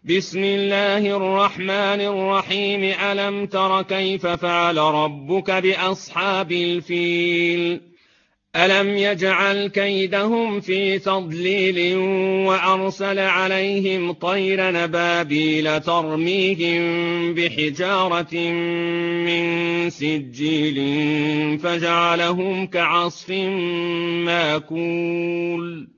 بسم الله الرحمن الرحيم. ألم تر كيف فعل ربك بأصحاب الفيل؟ ألم يجعل كيدهم في تضليل وأرسل عليهم طير نبابيل ترميهم بحجارة من سجيل فجعلهم كعصف ماكول.